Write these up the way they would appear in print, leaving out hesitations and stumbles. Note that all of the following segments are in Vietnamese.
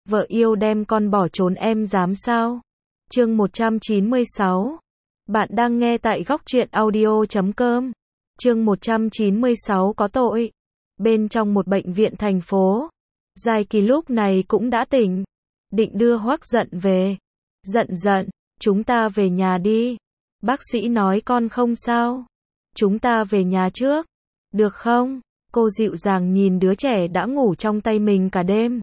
vợ yêu đem con bỏ trốn em dám sao? Chương 196. Bạn đang nghe tại góc truyện audio.com. Chương 196 có tội. Bên trong một bệnh viện thành phố, Giai Kỳ lúc này cũng đã tỉnh, định đưa Hoắc Dận về. Dận, chúng ta về nhà đi. Bác sĩ nói con không sao. Chúng ta về nhà trước, được không? Cô dịu dàng nhìn đứa trẻ đã ngủ trong tay mình cả đêm.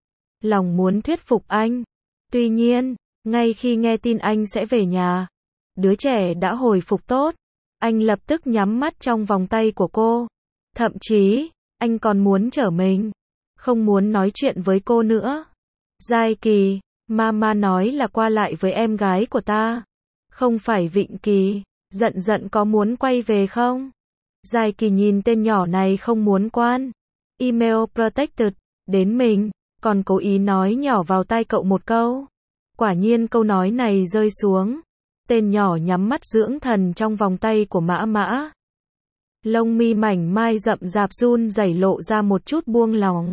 Lòng muốn thuyết phục anh. Tuy nhiên, ngay khi nghe tin anh sẽ về nhà, đứa trẻ đã hồi phục tốt. Anh lập tức nhắm mắt trong vòng tay của cô. Thậm chí, anh còn muốn trở mình. Không muốn nói chuyện với cô nữa. Giai Kỳ, mama nói là qua lại với em gái của ta. Không phải Vịnh Kỳ. Dận có muốn quay về không? Giai Kỳ nhìn tên nhỏ này không muốn quan. Email protected, đến mình, còn cố ý nói nhỏ vào tai cậu một câu. Quả nhiên câu nói này rơi xuống. Tên nhỏ nhắm mắt dưỡng thần trong vòng tay của Mã. Lông mi mảnh mai rậm rạp run rẩy lộ ra một chút buông lỏng.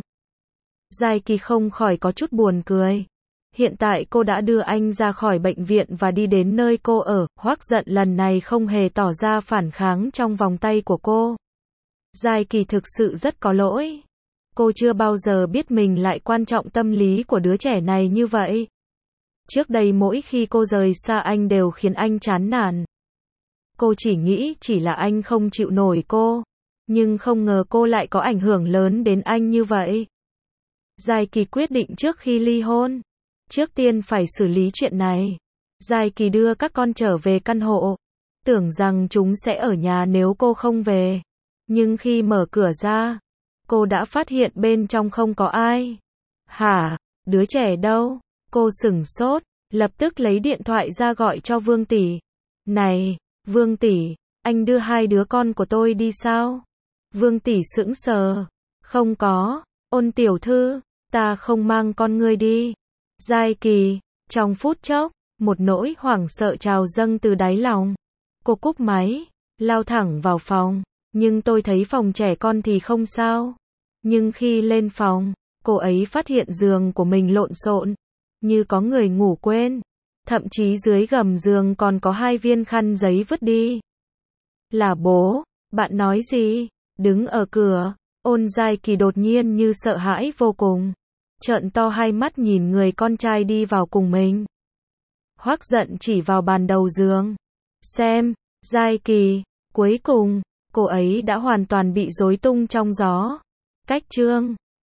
Giai Kỳ không khỏi có chút buồn cười. Hiện tại cô đã đưa anh ra khỏi bệnh viện và đi đến nơi cô ở. Hoắc Dận lần này không hề tỏ ra phản kháng trong vòng tay của cô. Giai Kỳ thực sự rất có lỗi. Cô chưa bao giờ biết mình lại quan trọng tâm lý của đứa trẻ này như vậy. Trước đây mỗi khi cô rời xa anh đều khiến anh chán nản. Cô chỉ nghĩ chỉ là anh không chịu nổi cô. Nhưng không ngờ cô lại có ảnh hưởng lớn đến anh như vậy. Giai Kỳ quyết định trước khi ly hôn, trước tiên phải xử lý chuyện này. Giai Kỳ đưa các con trở về căn hộ. Tưởng rằng chúng sẽ ở nhà nếu cô không về. Nhưng khi mở cửa ra, cô đã phát hiện bên trong không có ai. Hả? Đứa trẻ đâu? Cô sửng sốt, lập tức lấy điện thoại ra gọi cho Vương tỷ. Này, Vương tỷ, anh đưa hai đứa con của tôi đi sao? Vương tỷ sững sờ. Không có, Ôn tiểu thư, ta không mang con ngươi đi. Giai Kỳ, trong phút chốc, một nỗi hoảng sợ trào dâng từ đáy lòng. Cô cúp máy, lao thẳng vào phòng, nhưng tôi thấy phòng trẻ con thì không sao. Nhưng khi lên phòng, cô ấy phát hiện giường của mình lộn xộn, như có người ngủ quên. Thậm chí dưới gầm giường còn có 2 viên khăn giấy vứt đi. Là bố, bạn nói gì? Đứng ở cửa, Giai Kỳ đột nhiên như sợ hãi vô cùng. Trợn to hai mắt nhìn người con trai đi vào cùng mình. Hoắc Dận chỉ vào bàn đầu giường. Xem, Giai Kỳ, cuối cùng, cô ấy đã hoàn toàn bị rối tung trong gió. Cách chương